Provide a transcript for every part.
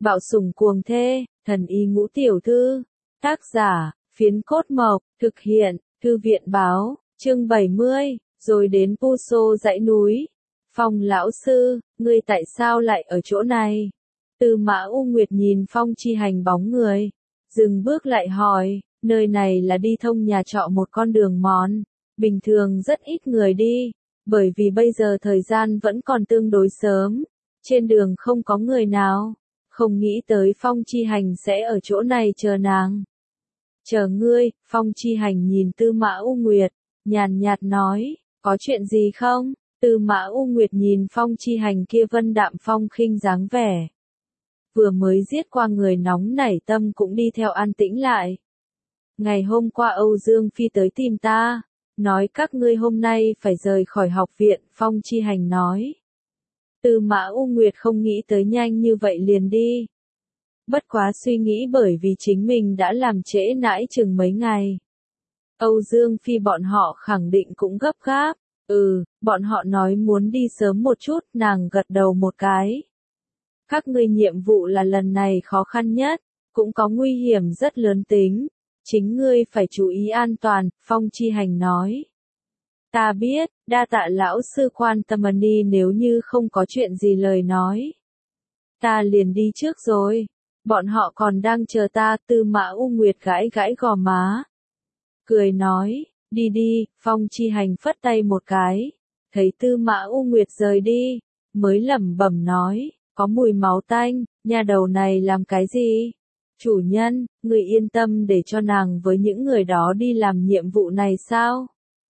Bạo sủng cuồng thê, thần y ngũ tiểu thư. Tác giả, Phiến Cốt Mộc, thực hiện, Thư viện báo, chương 70, rồi đến Puso dãy núi. Phong lão sư, ngươi tại sao lại ở chỗ này? Tư Mã U Nguyệt nhìn Phong Chi Hành bóng người, dừng bước lại hỏi, nơi này là đi thông nhà trọ một con đường mòn, bình thường rất ít người đi, bởi vì bây giờ thời gian vẫn còn tương đối sớm, trên đường không có người nào, không nghĩ tới Phong Chi Hành sẽ ở chỗ này chờ nàng. Chờ ngươi, Phong Chi Hành nhìn Tư Mã U Nguyệt, nhàn nhạt nói, có chuyện gì không? Tư Mã U Nguyệt nhìn Phong Chi Hành kia vân đạm phong khinh dáng vẻ. Vừa mới giết qua người nóng nảy tâm cũng đi theo an tĩnh lại. Ngày hôm qua Âu Dương Phi tới tìm ta, nói các ngươi hôm nay phải rời khỏi học viện, Phong Chi Hành nói. Tư Mã U Nguyệt không nghĩ tới nhanh như vậy liền đi. Bất quá suy nghĩ bởi vì chính mình đã làm trễ nãi chừng mấy ngày. Âu Dương Phi bọn họ khẳng định cũng gấp gáp. Bọn họ nói muốn đi sớm một chút, nàng gật đầu một cái. Các ngươi nhiệm vụ là lần này khó khăn nhất, cũng có nguy hiểm rất lớn tính. Chính ngươi phải chú ý an toàn, Phong Chi Hành nói. Ta biết, đa tạ lão sư quan tâm đi, nếu như không có chuyện gì lời nói. Ta liền đi trước rồi. Bọn họ còn đang chờ ta. Tư Mã U Nguyệt gãi gãi gò má. Cười nói, đi đi, Phong Chi Hành phất tay một cái. Thấy Tư Mã U Nguyệt rời đi, mới lẩm bẩm nói, có mùi máu tanh, nhà đầu này làm cái gì? Chủ nhân, người yên tâm để cho nàng với những người đó đi làm nhiệm vụ này sao?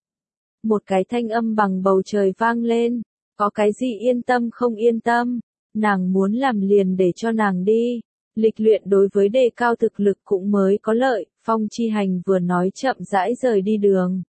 Một cái thanh âm bằng bầu trời vang lên, có cái gì yên tâm không yên tâm, nàng muốn làm liền để cho nàng đi. Lịch luyện đối với đề cao thực lực cũng mới có lợi, Phong Chi Hành vừa nói chậm rãi rời đi đường.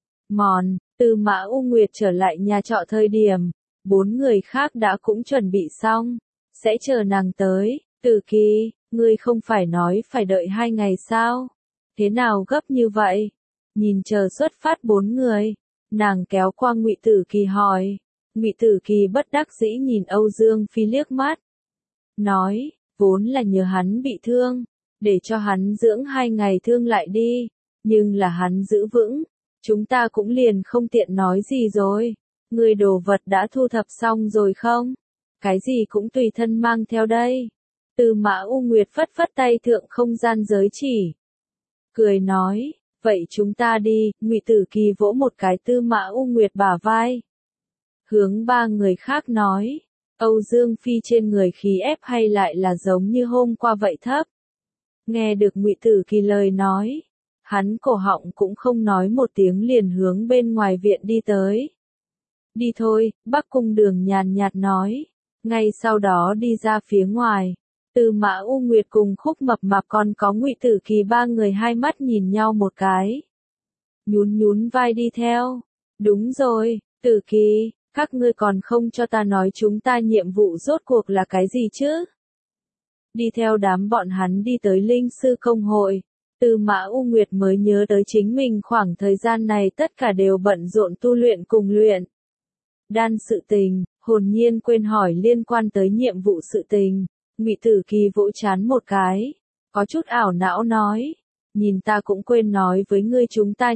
Tư Mã U Nguyệt trở lại nhà trọ thời điểm, 4 người khác đã cũng chuẩn bị xong, sẽ chờ nàng tới. Tử Kỳ, ngươi không phải nói phải đợi 2 ngày sao? Thế nào gấp như vậy? Nhìn chờ xuất phát 4 người, nàng kéo qua Ngụy Tử Kỳ hỏi. Ngụy Tử Kỳ bất đắc dĩ nhìn Âu Dương Phi liếc mắt, nói, vốn là nhờ hắn bị thương, để cho hắn dưỡng 2 ngày thương lại đi, nhưng là hắn giữ vững, chúng ta cũng liền không tiện nói gì rồi. Người đồ vật đã thu thập xong rồi không? Cái gì cũng tùy thân mang theo đây. Tư Mã U Nguyệt phất phất tay thượng không gian giới chỉ. Cười nói, vậy chúng ta đi. Ngụy Tử Kỳ vỗ một cái Tư Mã U Nguyệt bả vai. Hướng 3 người khác nói, Âu Dương Phi trên người khí ép hay lại là giống như hôm qua vậy thấp. Nghe được Ngụy Tử Kỳ lời nói, hắn cổ họng cũng không nói một tiếng liền hướng bên ngoài viện đi tới. Đi thôi, Bắc Cung Đường nhàn nhạt nói. Ngay sau đó đi ra phía ngoài, Tư Mã U Nguyệt cùng Khúc Mập Mạp còn có Ngụy Tử Kỳ 3 người hai mắt nhìn nhau một cái. Nhún nhún vai đi theo. Đúng rồi, Tử Kỳ, các ngươi còn không cho ta nói chúng ta nhiệm vụ rốt cuộc là cái gì chứ? Đi theo đám bọn hắn đi tới Linh Sư Công Hội, Tư Mã U Nguyệt mới nhớ tới chính mình khoảng thời gian này tất cả đều bận rộn tu luyện cùng luyện đan sự tình, hồn nhiên quên hỏi liên quan tới nhiệm vụ sự tình. Ngụy Tử Kỳ vỗ chán một cái, có chút ảo não nói, nhìn ta cũng quên nói với ngươi chúng ta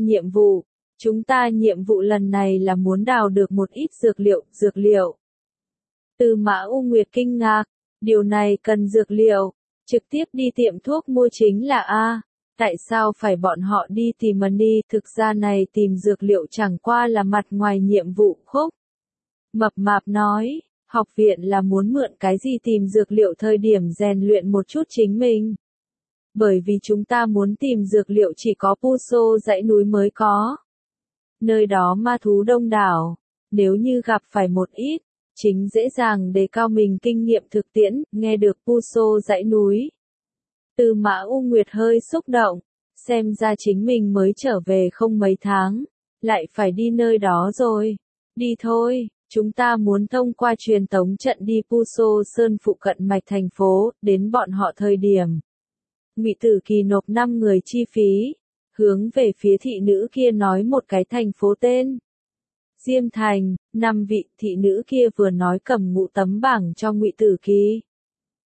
nhiệm vụ lần này là muốn đào được một ít dược liệu. Tư Mã U Nguyệt kinh ngạc, điều này cần dược liệu, trực tiếp đi tiệm thuốc mua chính là a. Tại sao phải bọn họ đi tìm đi? Thực ra này tìm dược liệu chẳng qua là mặt ngoài nhiệm vụ. Khúc Mập Mạp nói, học viện là muốn mượn cái gì tìm dược liệu thời điểm rèn luyện một chút chính mình. Bởi vì chúng ta muốn tìm dược liệu chỉ có Puso dãy núi mới có. Nơi đó ma thú đông đảo, nếu như gặp phải một ít, chính dễ dàng đề cao mình kinh nghiệm thực tiễn. Nghe được Puso dãy núi, Tư Mã U Nguyệt hơi xúc động, xem ra chính mình mới trở về không mấy tháng, lại phải đi nơi đó rồi. Đi thôi, chúng ta muốn thông qua truyền tống trận đi Puso Sơn phụ cận mạch thành phố, đến bọn họ thời điểm. Ngụy Tử Kỳ nộp 5 người chi phí, hướng về phía thị nữ kia nói một cái thành phố tên. Diêm Thành. 5 vị thị nữ kia vừa nói cầm ngũ tấm bảng cho Ngụy Tử Kỳ.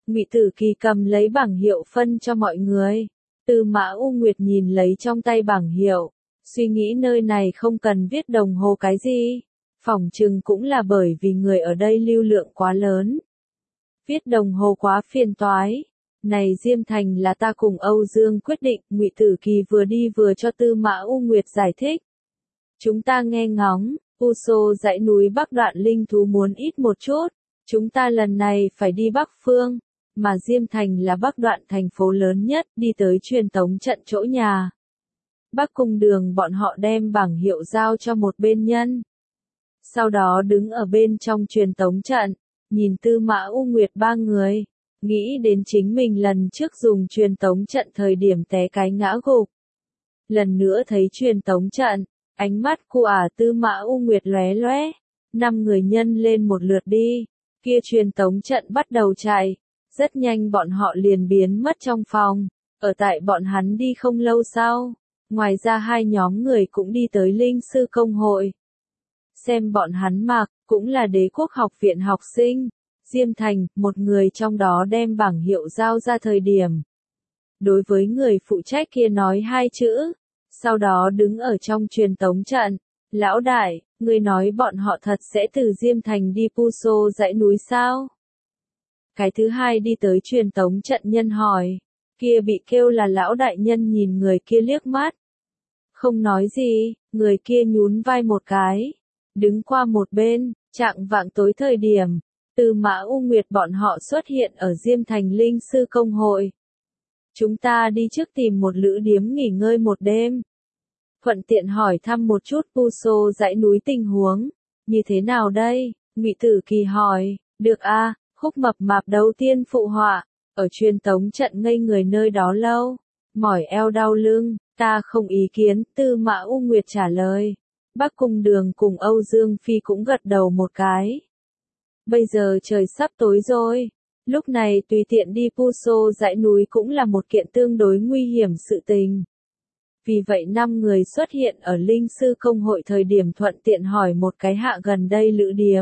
Ngụy Tử Kỳ cầm lấy bảng hiệu phân cho mọi người. Tư Mã U Nguyệt nhìn lấy trong tay bảng hiệu, suy nghĩ nơi này không cần viết đồng hồ cái gì. Phỏng chừng cũng là bởi vì người ở đây lưu lượng quá lớn. Viết đồng hồ quá phiền toái. Này Diêm Thành là ta cùng Âu Dương quyết định, Ngụy Tử Kỳ vừa đi vừa cho Tư Mã U Nguyệt giải thích. Chúng ta nghe ngóng, Puso dãy núi Bắc đoạn linh thú muốn ít một chút, chúng ta lần này phải đi Bắc Phương, mà Diêm Thành là Bắc đoạn thành phố lớn nhất, đi tới truyền tống trận chỗ nhà. Bắc Cung Đường bọn họ đem bảng hiệu giao cho một bên nhân. Sau đó đứng ở bên trong truyền tống trận, nhìn Tư Mã U Nguyệt ba người, nghĩ đến chính mình lần trước dùng truyền tống trận thời điểm té cái ngã gục. Lần nữa thấy truyền tống trận, ánh mắt của Tư Mã U Nguyệt lóe lóe, 5 người nhân lên một lượt đi, kia truyền tống trận bắt đầu chạy, rất nhanh bọn họ liền biến mất trong phòng, ở tại bọn hắn đi không lâu sau, ngoài ra 2 nhóm người cũng đi tới Linh Sư Công Hội. Xem bọn hắn mặc, cũng là Đế Quốc học viện học sinh. Diêm Thành, một người trong đó đem bảng hiệu giao ra thời điểm. Đối với người phụ trách kia nói 2 chữ, sau đó đứng ở trong truyền tống trận. Lão đại, người nói bọn họ thật sẽ từ Diêm Thành đi Puso dãy núi sao? Cái thứ hai đi tới truyền tống trận nhân hỏi, kia bị kêu là lão đại nhân nhìn người kia liếc mắt. Không nói gì, người kia nhún vai một cái, đứng qua một bên, chạng vạng tối thời điểm. Tư Mã U Nguyệt bọn họ xuất hiện ở Diêm Thành Linh Sư Công Hội. Chúng ta đi trước tìm một lữ điếm nghỉ ngơi một đêm. Thuận tiện hỏi thăm một chút Puso dãy núi tình huống. Như thế nào đây? Ngụy Tử Kỳ hỏi. Được a, Khúc Mập Mạp đầu tiên phụ họa. Ở truyền tống trận ngây người nơi đó lâu. Mỏi eo đau lưng, ta không ý kiến. Tư Mã U Nguyệt trả lời. Bắc Cung Đường cùng Âu Dương Phi cũng gật đầu một cái. Bây giờ trời sắp tối rồi, lúc này tùy tiện đi Puso dãy núi cũng là một kiện tương đối nguy hiểm sự tình. Vì vậy 5 người xuất hiện ở Linh Sư Công Hội thời điểm thuận tiện hỏi một cái hạ gần đây lữ điếm.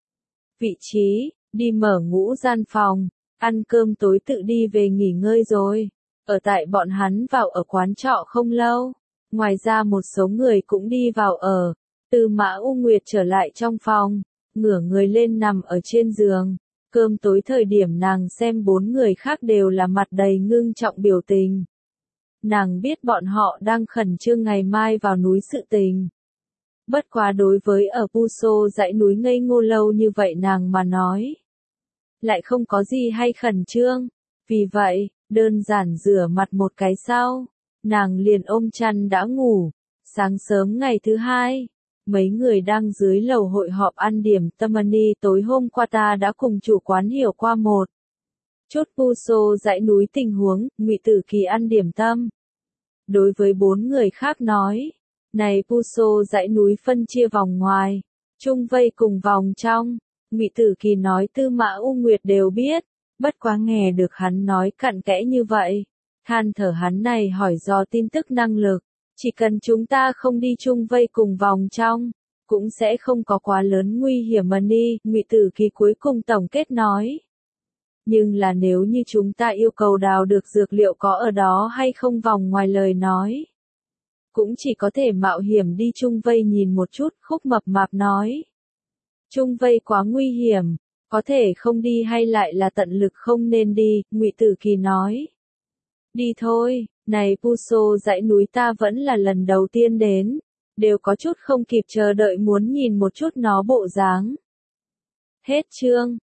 Vị trí, đi mở ngũ gian phòng, ăn cơm tối tự đi về nghỉ ngơi rồi. Ở tại bọn hắn vào ở quán trọ không lâu, ngoài ra một số người cũng đi vào ở. Tư Mã U Nguyệt trở lại trong phòng. Ngửa người lên nằm ở trên giường, cơm tối thời điểm nàng xem 4 người khác đều là mặt đầy ngưng trọng biểu tình. Nàng biết bọn họ đang khẩn trương ngày mai vào núi sự tình. Bất quá đối với ở Puso dãy núi ngây ngô lâu như vậy nàng mà nói. Lại không có gì hay khẩn trương. Vì vậy, đơn giản rửa mặt một cái sau, nàng liền ôm chăn đã ngủ. Sáng sớm ngày thứ hai. Mấy người đang dưới lầu hội họp ăn điểm tâm money tối hôm qua ta đã cùng chủ quán hiểu qua một chút Puso dãy núi tình huống, Ngụy Tử Kỳ ăn điểm tâm. Đối với 4 người khác nói, này Puso dãy núi phân chia vòng ngoài, trung vây cùng vòng trong, Ngụy Tử Kỳ nói Tư Mã U Nguyệt đều biết, bất quá nghe được hắn nói cặn kẽ như vậy, than thở hắn này hỏi do tin tức năng lực. Chỉ cần chúng ta không đi chung vây cùng vòng trong, cũng sẽ không có quá lớn nguy hiểm mà đi, Ngụy Tử Kỳ cuối cùng tổng kết nói. Nhưng là nếu như chúng ta yêu cầu đào được dược liệu có ở đó hay không vòng ngoài lời nói. Cũng chỉ có thể mạo hiểm đi chung vây nhìn một chút, Khúc Mập Mạp nói. Chung vây quá nguy hiểm, có thể không đi hay lại là tận lực không nên đi, Ngụy Tử Kỳ nói. Đi thôi. Này Puso dãy núi ta vẫn là lần đầu tiên đến, đều có chút không kịp chờ đợi muốn nhìn một chút nó bộ dáng. Hết chương.